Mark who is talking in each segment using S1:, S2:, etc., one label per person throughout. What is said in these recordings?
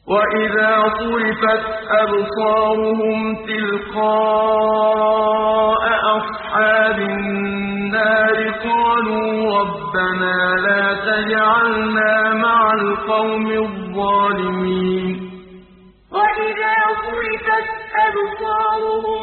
S1: وَإِذَا صُرِفَتْ أَبْصَارُهُمْ تِلْقَاءَ أَصْحَابِ النَّارِ قَالُوا رَبَّنَا لَا تَجْعَلْنَا مَعَ الْقَوْمِ الظَّالِمِينَ وَإِذَا صُرِفَتْ أَبْصَارُهُمْ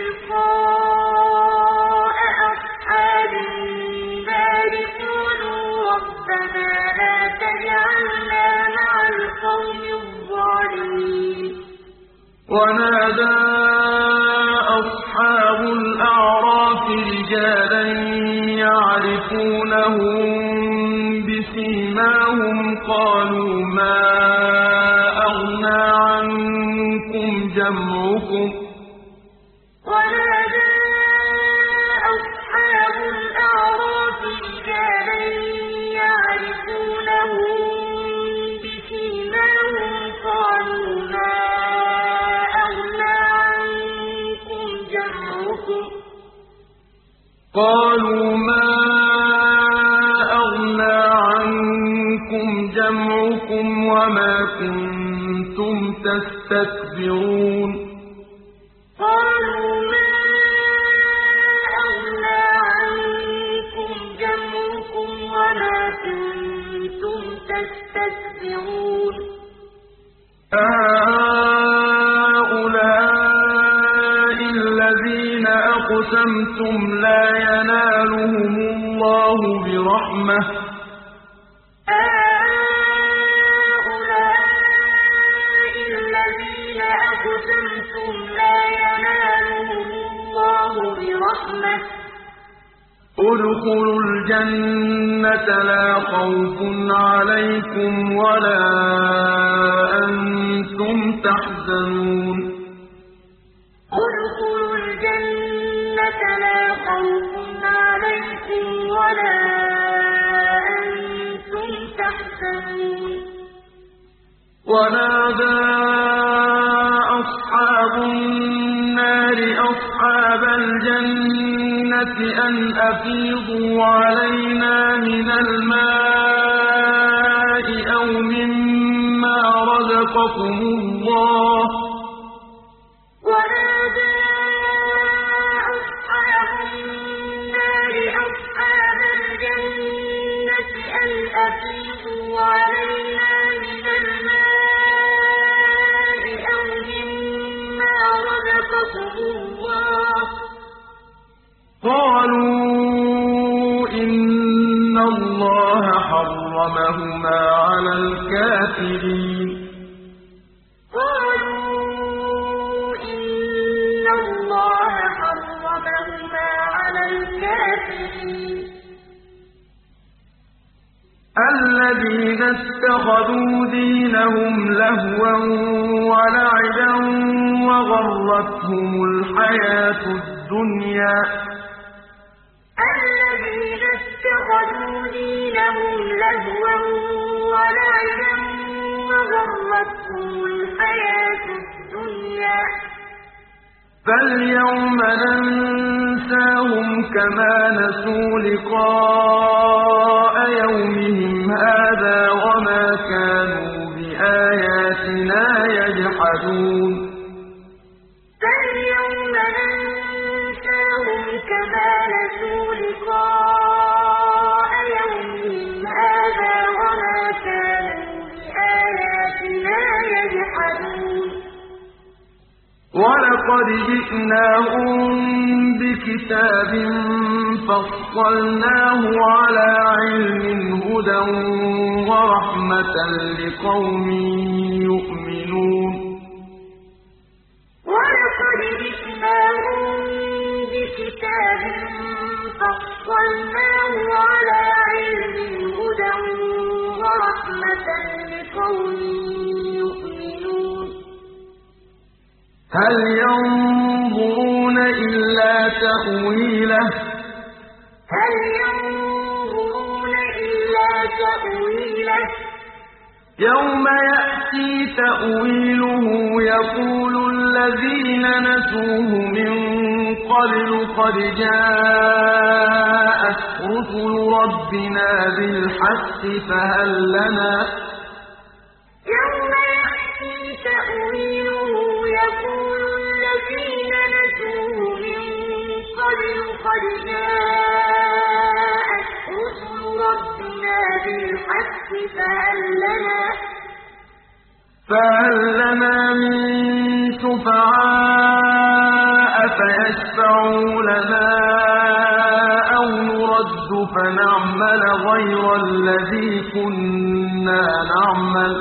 S1: تِلْقَاءَ أَصْحَابِ النَّارِ قَالُوا رَبَّنَا لَا تَجْعَلْنَا مَعَ الْقَوْمِ الظَّالِمِينَ ونادى أصحاب الأعراف رجالا يعرفونهم بسيماهم قالوا ما أغنى عنكم جمعكم ونادى أصحاب الأعراف رجالا يعرفونهم بسيماهم قالوا ما أغنى عنكم جمعكم قالوا ما أغنى عنكم جمعكم وما كنتم تستكبرون قالوا ما أغنى عنكم جمعكم وما كنتم تستكبرون هؤلاء الذين أقسمتم لا ينالهم الله برحمة هؤلاء الذين أقسمتم لا ينالهم الله برحمة ادخلوا الجنة لا خوف عليكم ولا أنتم تحزنون ادخلوا الجنة لا خوف عليكم ولا أنتم تحزنون ونادى أصحاب النار أصحاب الجنة أن أفيضوا علينا من الماء أو مما رزقكم الله ونادى أصحاب النار أصحاب الجنة أن أفيضوا علينا من الماء أو مما رزقكم الله قالوا إن الله حرمهما على الكافرين قالوا إن الله حرمهما على الكافرين الذين اتخذوا دينهم لهوا ولعبا وغرتهم الحياة الدنيا الذين اتخذوا دينهم لهوا ولعبا وغرتهم الحياة الدنيا فاليوم ننساهم كما نسوا لقاء يومهم هذا وما كانوا بآياتنا يجحدون فاليوم ننساهم كما نسوا لقاء يومهم هذا وما كانوا بآياتنا يجحدون ولقد جئناهم بكتاب فصلناه على علم هدى ورحمة لقوم يؤمنون ولقد جئناهم بكتاب فصلناه على علم هدى ورحمة لقوم يؤمنون هل ينظرون إلا تأويله يوم يأتي تأويله يقول الذين نسوه من قبل قد جاءت رسل ربنا بالحق فهل لنا يوم يأتي فهل لنا من شفعاء فيشفعوا لنا أو نرد فنعمل غير الذي كنا نعمل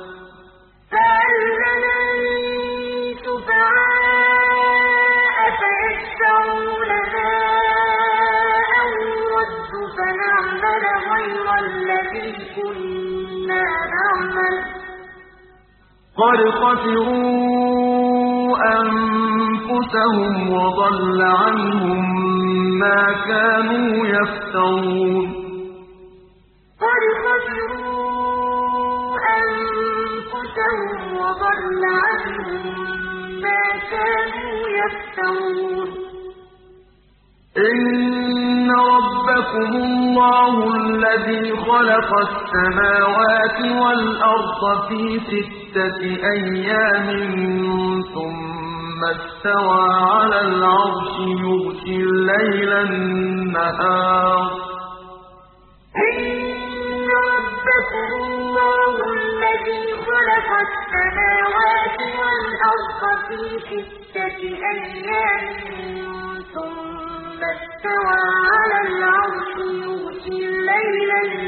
S1: قد خسروا أنفسهم وضل عنهم ما كانوا يفترون
S2: قد خسروا أنفسهم وضل عنهم ما كانوا يفترون
S1: إن ربكم الله الذي خلق السماوات والأرض في 6 أيام ثم استوى على العرش يغشي الليل النهار
S2: إن ربكم الله الذي خلق السماوات والأرض في 6 أيام ثم استوى على العرش يغشي الليل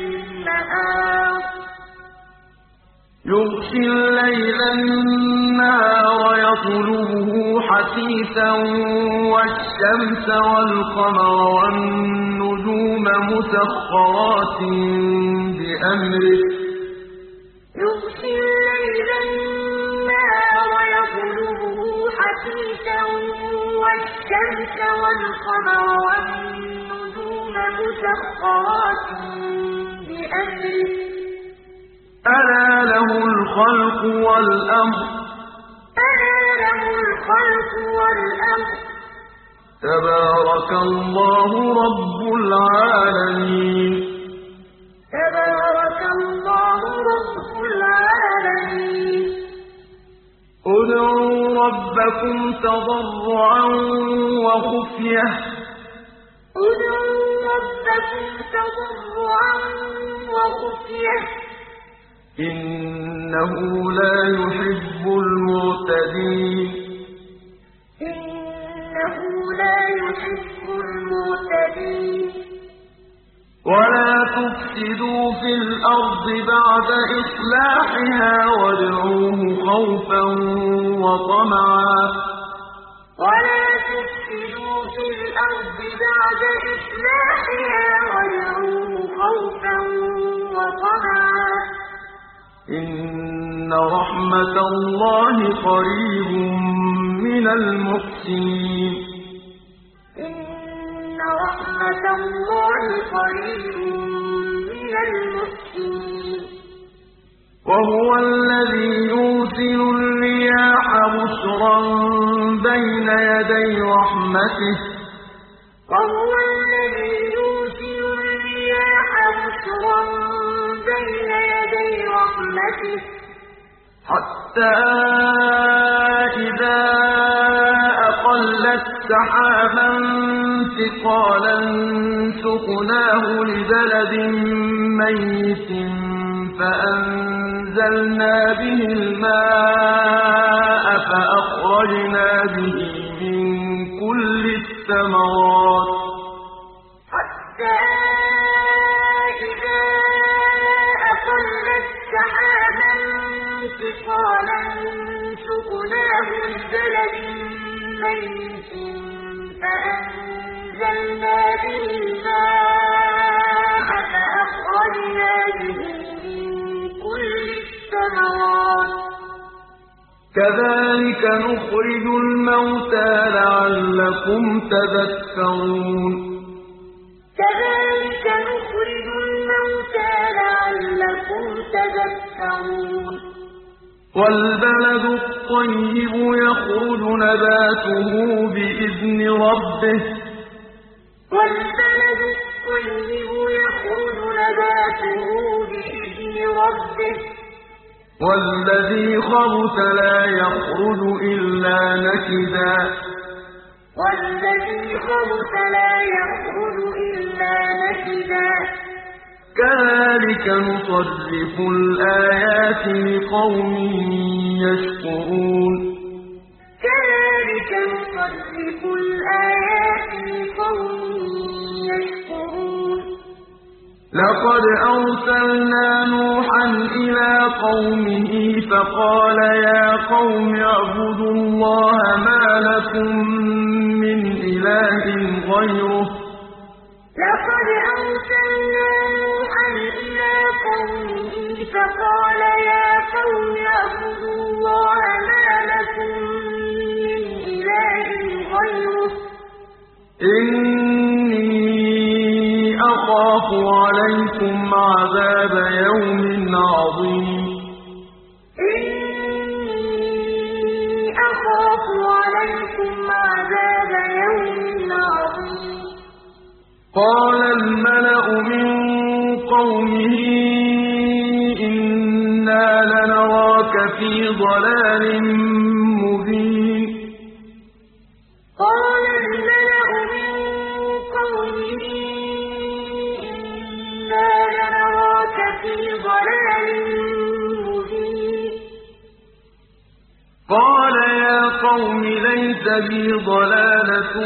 S2: النهار
S1: يطلبه حثيثا والشمس والقمر والنجوم مسخرات بأمره
S2: يغشي الليل النهار يطلبه حثيثا والشمس والقمر والنجوم مسخرات بأمره
S1: ألا له الخلق والأمر تبارك الله رب العالمين ادعوا ربكم تضرعا وخفية إنه لا يحب المعتدين ولا تفسدوا في الأرض بعد إصلاحها وادعوه خوفا وطمعا إن رحمة الله قريب من المحسنين وهو الذي يرسل الرياح بشرا بين يدي رحمته حتى إذا أقلت سحابا ثقالا سقناه لبلد ميت فأنزلنا به الماء فأخرجنا به من كل الثمرات
S2: حتى إذا أقلت سحابا ثقالا سقناه لبلد ميت فأنزلنا به الماء فأخرجنا به من كل الثمرات
S1: كذلك نخرج الموتى لعلكم تذكرون والبلد الطيب يخرج نباته بإذن ربه والذي خبث لا يخرج إلا نكدا كذلك نصرف الآيات لقوم يشكرون
S2: كذلك نصرف الآيات لقوم يشكرون
S1: لقد أرسلنا نوحا إلى قومه فقال يا قوم اعبدوا الله ما لكم من إله غيره
S2: لقد أرسلنا نوحا إلى قومه فقال يا قوم اعبدوا الله ما لكم من إله غيره
S1: إني أخاف عليكم عذاب يوم عظيم
S2: إني أخاف عليكم عذاب يوم عظيم
S1: قال الملأ من قومه إنا لنراك في ضلال مبين
S2: قال الملأ من قومه إنا لنراك في ضلال مبين
S1: قال يا قوم ليس بي ضلالة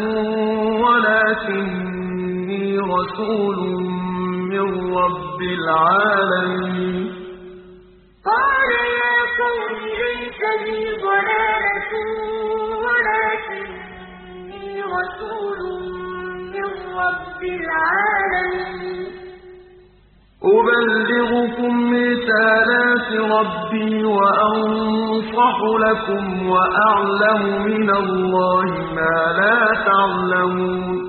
S1: ولكني رسول من رب العالمين
S2: قال يا قوم ليس بي ضلالة ولكني رسول من رب العالمين
S1: أبلغكم رسالات ربي وأنصح لكم وأعلم من الله ما لا تعلمون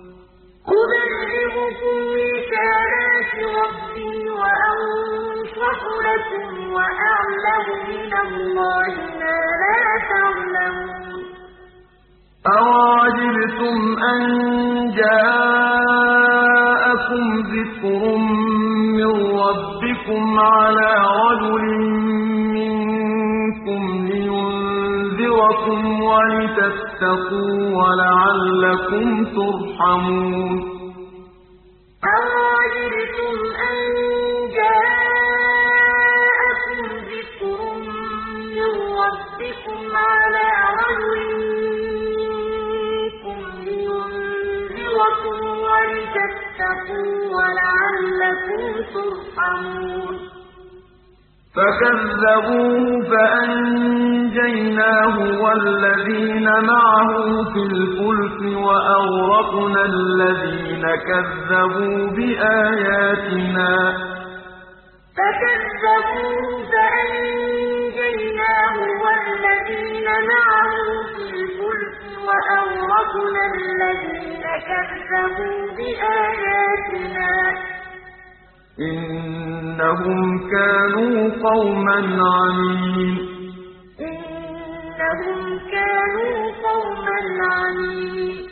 S2: أبلغكم رسالات ربي وأنصح لكم وأعلم من الله ما لا تعلمون
S1: أَوَعَجِبْتُمْ أَن جَاءَكُمْ ذِكْرٌ مِّن رَّبِّكُمْ عَلَىٰ رَجُلٍ مِّنكُمْ لِيُنذِرَكُمْ وَلِتَتَّقُوا وَلَعَلَّكُمْ تُرْحَمُونَ
S2: أَوَعَجِبْتُمْ أَن جَاءَكُمْ ذِكْرٌ مِّن رَّبِّكُمْ عَلَىٰ رَجُلٍ ولتتقوا ولعلكم ترحمون
S1: فكذبوه فأنجيناه والذين معه في الفلك وأغرقنا الذين كذبوا بآياتنا
S2: فكذبوه فأنجيناه والذين معه في الفلك وأغرقنا الذين كذبوا بآياتنا
S1: إنهم كانوا قوما عمين
S2: إنهم كانوا قوما عمين